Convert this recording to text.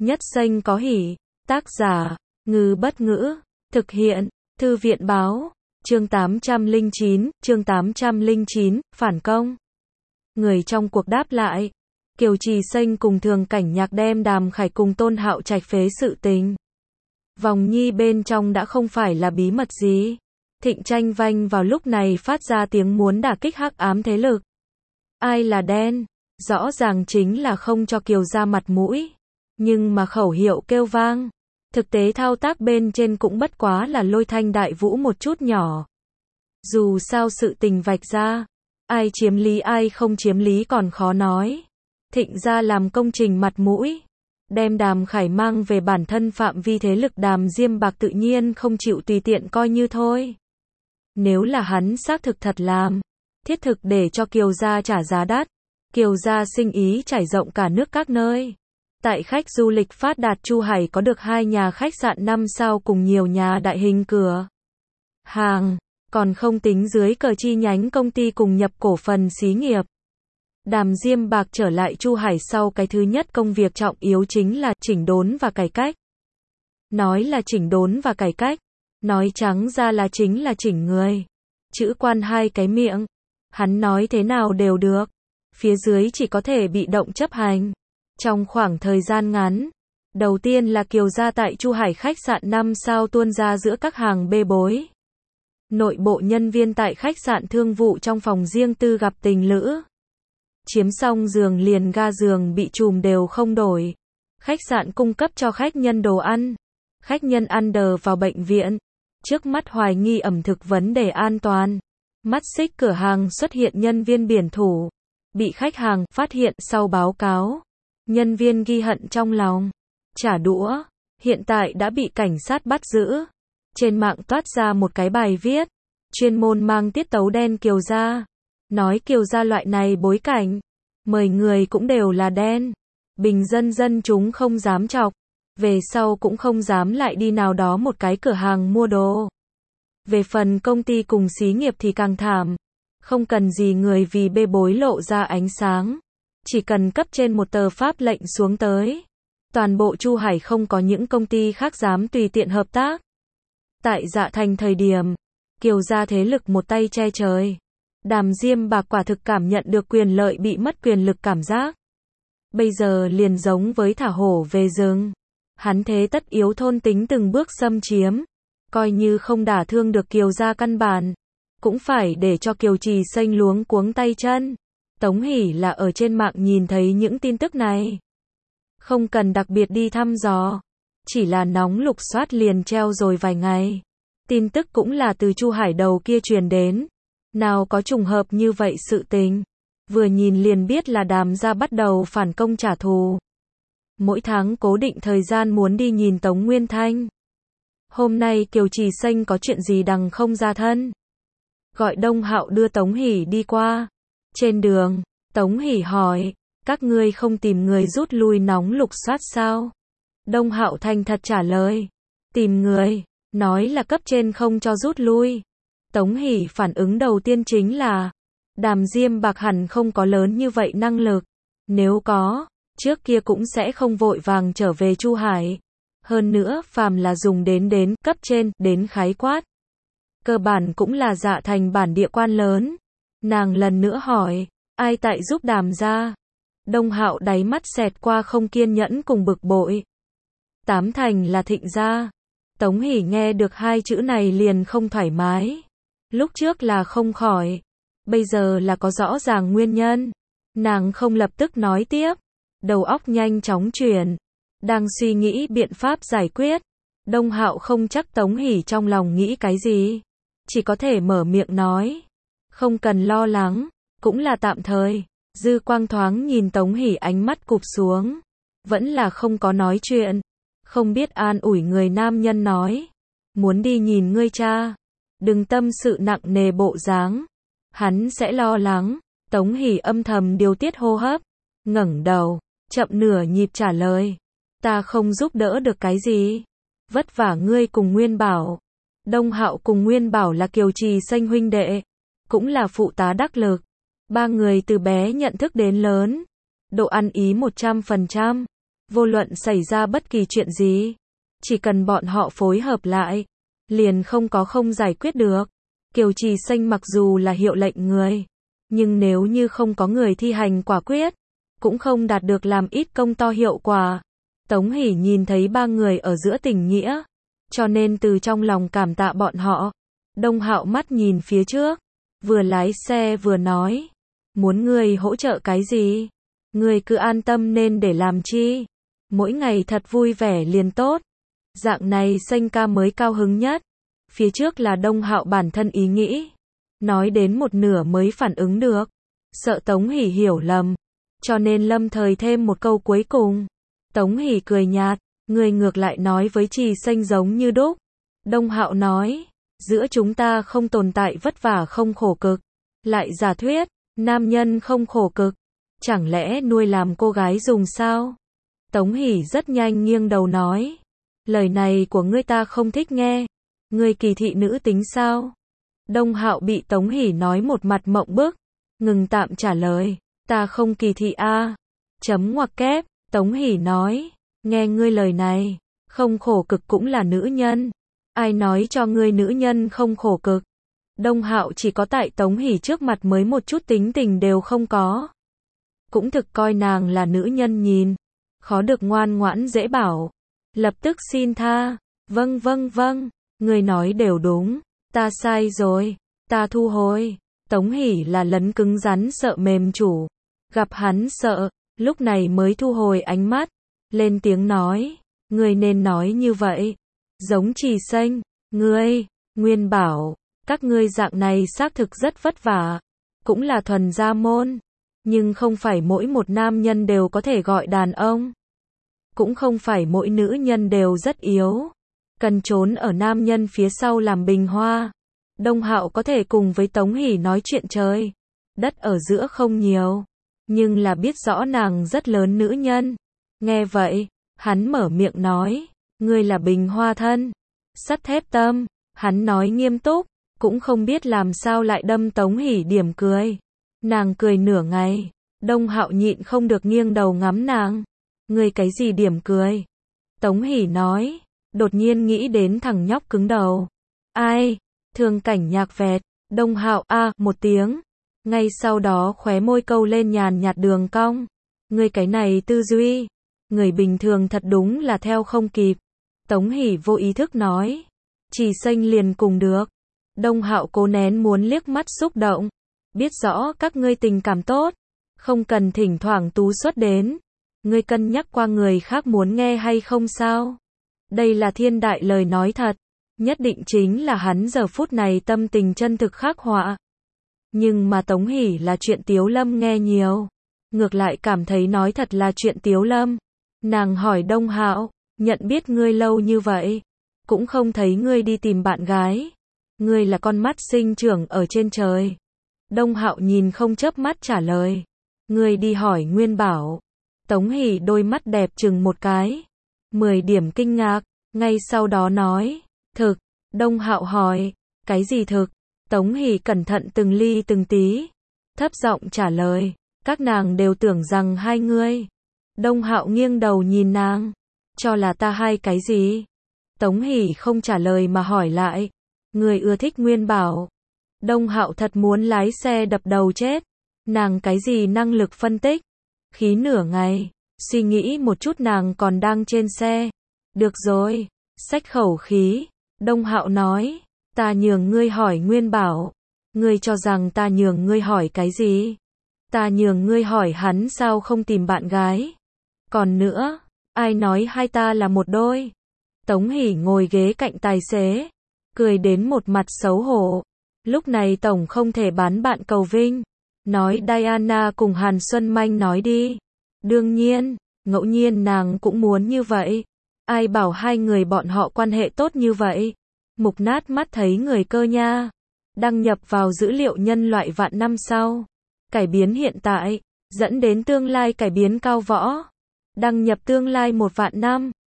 Nhất Xanh có hỉ. Tác giả, Ngư Bất Ngữ. Thực hiện, Thư viện Báo. Chương 809, phản công. Người trong cuộc đáp lại. Kiều Trì Xanh cùng Thường Cảnh Nhạc đem Đàm Khải cùng Tôn Hạo Trạch phế sự tình. Vòng nhi bên trong đã không phải là bí mật gì. Thịnh Tranh Vanh vào lúc này phát ra tiếng muốn đả kích hắc ám thế lực. Ai là đen? Rõ ràng chính là không cho Kiều gia mặt mũi. Nhưng mà khẩu hiệu kêu vang. Thực tế thao tác bên trên cũng bất quá là lôi thanh đại vũ một chút nhỏ. Dù sao sự tình vạch ra, ai chiếm lý ai không chiếm lý còn khó nói. Thịnh gia làm công trình mặt mũi, đem Đàm Khải mang về bản thân phạm vi thế lực Đàm Diêm Bạc tự nhiên không chịu tùy tiện coi như thôi. Nếu là hắn xác thực thật làm, thiết thực để cho Kiều gia trả giá đắt, Kiều gia sinh ý trải rộng cả nước các nơi. Tại khách du lịch phát đạt Chu Hải có được 2 nhà khách sạn 5 sao cùng nhiều nhà đại hình cửa hàng, còn không tính dưới cờ chi nhánh công ty cùng nhập cổ phần xí nghiệp. Đàm Diêm Bạc trở lại Chu Hải sau cái thứ nhất công việc trọng yếu chính là chỉnh đốn và cải cách. Nói là chỉnh đốn và cải cách, nói trắng ra là chính là chỉnh người. Chữ quan 2 cái miệng, hắn nói thế nào đều được, phía dưới chỉ có thể bị động chấp hành. Trong khoảng thời gian ngắn, đầu tiên là Kiều gia tại Chu Hải khách sạn 5 sao tuôn ra giữa các hàng bê bối. Nội bộ nhân viên tại khách sạn thương vụ trong phòng riêng tư gặp tình lữ. Chiếm xong giường liền ga giường bị trùm đều không đổi. Khách sạn cung cấp cho khách nhân đồ ăn. Khách nhân ăn đờ vào bệnh viện. Trước mắt hoài nghi ẩm thực vấn đề an toàn. Mắt xích cửa hàng xuất hiện nhân viên biển thủ. Bị khách hàng phát hiện sau báo cáo. Nhân viên ghi hận trong lòng. Trả đũa. Hiện tại đã bị cảnh sát bắt giữ. Trên mạng toát ra một cái bài viết. Chuyên môn mang tiết tấu đen Kiều gia. Nói Kiều gia loại này bối cảnh. Mời người cũng đều là đen. Bình dân dân chúng không dám chọc. Về sau cũng không dám lại đi nào đó một cái cửa hàng mua đồ. Về phần công ty cùng xí nghiệp thì càng thảm. Không cần gì người vì bê bối lộ ra ánh sáng. Chỉ cần cấp trên một tờ pháp lệnh xuống tới. Toàn bộ Chu Hải không có những công ty khác dám tùy tiện hợp tác. Tại Dạ Thành thời điểm, Kiều gia thế lực một tay che trời. Đàm Diêm Bạc quả thực cảm nhận được quyền lợi bị mất quyền lực cảm giác. Bây giờ liền giống với thả hổ về rừng. Hắn thế tất yếu thôn tính từng bước xâm chiếm. Coi như không đả thương được Kiều gia căn bản. Cũng phải để cho Kiều Trì Xanh luống cuống tay chân. Tống Hỷ là ở trên mạng nhìn thấy những tin tức này. Không cần đặc biệt đi thăm dò. Chỉ là nóng lục soát liền treo rồi vài ngày. Tin tức cũng là từ Chu Hải đầu kia truyền đến. Nào có trùng hợp như vậy sự tình. Vừa nhìn liền biết là Đàm gia bắt đầu phản công trả thù. Mỗi tháng cố định thời gian muốn đi nhìn Tống Nguyên Thanh. Hôm nay Kiều Trì Xanh có chuyện gì đằng không ra thân. Gọi Đông Hạo đưa Tống Hỷ đi qua. Trên đường, Tống Hỷ hỏi, các ngươi không tìm người rút lui nóng lục soát sao? Đông Hạo thành thật trả lời, tìm người, nói là cấp trên không cho rút lui. Tống Hỷ phản ứng đầu tiên chính là, Đàm Diêm Bạc hẳn không có lớn như vậy năng lực. Nếu có, trước kia cũng sẽ không vội vàng trở về Chu Hải. Hơn nữa, phàm là dùng đến cấp trên, đến khái quát. Cơ bản cũng là Dạ Thành bản địa quan lớn. Nàng lần nữa hỏi, ai tại giúp Đàm gia? Đông Hạo đáy mắt xẹt qua không kiên nhẫn cùng bực bội. 8 thành là Thịnh gia. Tống Hỷ nghe được 2 chữ này liền không thoải mái. Lúc trước là không khỏi. Bây giờ là có rõ ràng nguyên nhân. Nàng không lập tức nói tiếp. Đầu óc nhanh chóng chuyển. Đang suy nghĩ biện pháp giải quyết. Đông Hạo không chắc Tống Hỷ trong lòng nghĩ cái gì. Chỉ có thể mở miệng nói. Không cần lo lắng. Cũng là tạm thời. Dư quang thoáng nhìn Tống Hỷ ánh mắt cụp xuống. Vẫn là không có nói chuyện. Không biết an ủi người nam nhân nói. Muốn đi nhìn ngươi cha. Đừng tâm sự nặng nề bộ dáng. Hắn sẽ lo lắng. Tống Hỷ âm thầm điều tiết hô hấp. Ngẩng đầu. Chậm nửa nhịp trả lời. Ta không giúp đỡ được cái gì. Vất vả ngươi cùng Nguyên Bảo. Đông Hạo cùng Nguyên Bảo là Kiều Trì Xanh huynh đệ. Cũng là phụ tá đắc lực. 3 người từ bé nhận thức đến lớn. Độ ăn ý 100%. Vô luận xảy ra bất kỳ chuyện gì, chỉ cần bọn họ phối hợp lại, liền không có không giải quyết được. Kiều Trì Xanh mặc dù là hiệu lệnh người, nhưng nếu như không có người thi hành quả quyết, cũng không đạt được làm ít công to hiệu quả. Tống Hỷ nhìn thấy ba người ở giữa tình nghĩa, cho nên từ trong lòng cảm tạ bọn họ. Đông Hạo mắt nhìn phía trước, vừa lái xe vừa nói, muốn ngươi hỗ trợ cái gì? Ngươi cứ an tâm nên để làm chi? Mỗi ngày thật vui vẻ liền tốt. Dạng này Xanh ca mới cao hứng nhất. Phía trước là Đông Hạo bản thân ý nghĩ, nói đến một nửa mới phản ứng được, sợ Tống Hỷ hiểu lầm, cho nên lâm thời thêm một câu cuối cùng. Tống Hỷ cười nhạt, người ngược lại nói với Trì Xanh giống như đúc. Đông Hạo nói, giữa chúng ta không tồn tại vất vả không khổ cực, lại giả thuyết, nam nhân không khổ cực, chẳng lẽ nuôi làm cô gái dùng sao? Tống Hỷ rất nhanh nghiêng đầu nói, lời này của ngươi ta không thích nghe, ngươi kỳ thị nữ tính sao? Đông Hạo bị Tống Hỷ nói một mặt mộng bức, ngừng tạm trả lời, ta không kỳ thị a. Chấm ngoặc kép, Tống Hỷ nói, nghe ngươi lời này, không khổ cực cũng là nữ nhân. Ai nói cho ngươi nữ nhân không khổ cực? Đông Hạo chỉ có tại Tống Hỷ trước mặt mới một chút tính tình đều không có. Cũng thực coi nàng là nữ nhân nhìn, khó được ngoan ngoãn dễ bảo. Lập tức xin tha, vâng, ngươi nói đều đúng, ta sai rồi, ta thu hồi. Tống Hỷ là lấn cứng rắn sợ mềm chủ, gặp hắn sợ, lúc này mới thu hồi ánh mắt, lên tiếng nói, ngươi nên nói như vậy. Giống Trì Xanh, ngươi, Nguyên bảo, các ngươi dạng này xác thực rất vất vả, cũng là thuần gia môn, nhưng không phải mỗi một nam nhân đều có thể gọi đàn ông, cũng không phải mỗi nữ nhân đều rất yếu, cần trốn ở nam nhân phía sau làm bình hoa. Đông Hạo có thể cùng với Tống Hỷ nói chuyện trời đất ở giữa không nhiều, nhưng là biết rõ nàng rất lớn nữ nhân. Nghe vậy, hắn mở miệng nói, ngươi là bình hoa thân, sắt thép tâm. Hắn nói nghiêm túc, cũng không biết làm sao lại đâm Tống Hỷ điểm cười. Nàng cười nửa ngày, Đông Hạo nhịn không được nghiêng đầu ngắm nàng. Ngươi cái gì điểm cười? Tống Hỷ nói, đột nhiên nghĩ đến thằng nhóc cứng đầu. Ai? Thương Cảnh Nhạc vẹt. Đông Hạo một tiếng. Ngay sau đó khóe môi câu lên nhàn nhạt đường cong. Ngươi cái này tư duy, người bình thường thật đúng là theo không kịp. Tống Hỷ vô ý thức nói, Trì Xanh liền cùng được. Đông Hạo cố nén muốn liếc mắt xúc động, biết rõ các ngươi tình cảm tốt, không cần thỉnh thoảng tú xuất đến. Ngươi cân nhắc qua người khác muốn nghe hay không sao? Đây là thiên đại lời nói thật, nhất định chính là hắn giờ phút này tâm tình chân thực khắc họa. Nhưng mà Tống Hỷ là chuyện Tiếu Lâm nghe nhiều, ngược lại cảm thấy nói thật là chuyện Tiếu Lâm. Nàng hỏi Đông Hạo, nhận biết ngươi lâu như vậy, cũng không thấy ngươi đi tìm bạn gái. Ngươi là con mắt sinh trưởng ở trên trời. Đông Hạo nhìn không chớp mắt trả lời, ngươi đi hỏi Nguyên bảo. Tống Hỷ đôi mắt đẹp chừng một cái, 10 điểm kinh ngạc, ngay sau đó nói, thực. Đông Hạo hỏi, cái gì thực? Tống Hỷ cẩn thận từng ly từng tí, thấp giọng trả lời, các nàng đều tưởng rằng hai ngươi. Đông Hạo nghiêng đầu nhìn nàng, cho là ta hai cái gì? Tống Hỷ không trả lời mà hỏi lại, người ưa thích Nguyên bảo. Đông Hạo thật muốn lái xe đập đầu chết, nàng cái gì năng lực phân tích? Khí nửa ngày, suy nghĩ một chút nàng còn đang trên xe. Được rồi, xách khẩu khí. Đông Hạo nói, ta nhường ngươi hỏi Nguyên bảo. Ngươi cho rằng ta nhường ngươi hỏi cái gì? Ta nhường ngươi hỏi hắn sao không tìm bạn gái. Còn nữa, ai nói hai ta là một đôi? Tống Hỷ ngồi ghế cạnh tài xế, cười đến một mặt xấu hổ. Lúc này tổng không thể bán bạn cầu vinh. Nói Diana cùng Hàn Xuân Manh nói đi. Đương nhiên, ngẫu nhiên nàng cũng muốn như vậy. Ai bảo hai người bọn họ quan hệ tốt như vậy? Mục Nát mắt thấy người cơ nha. Đăng nhập vào dữ liệu nhân loại vạn năm sau. Cải biến hiện tại, dẫn đến tương lai cải biến cao võ. Đăng nhập tương lai 1 vạn năm.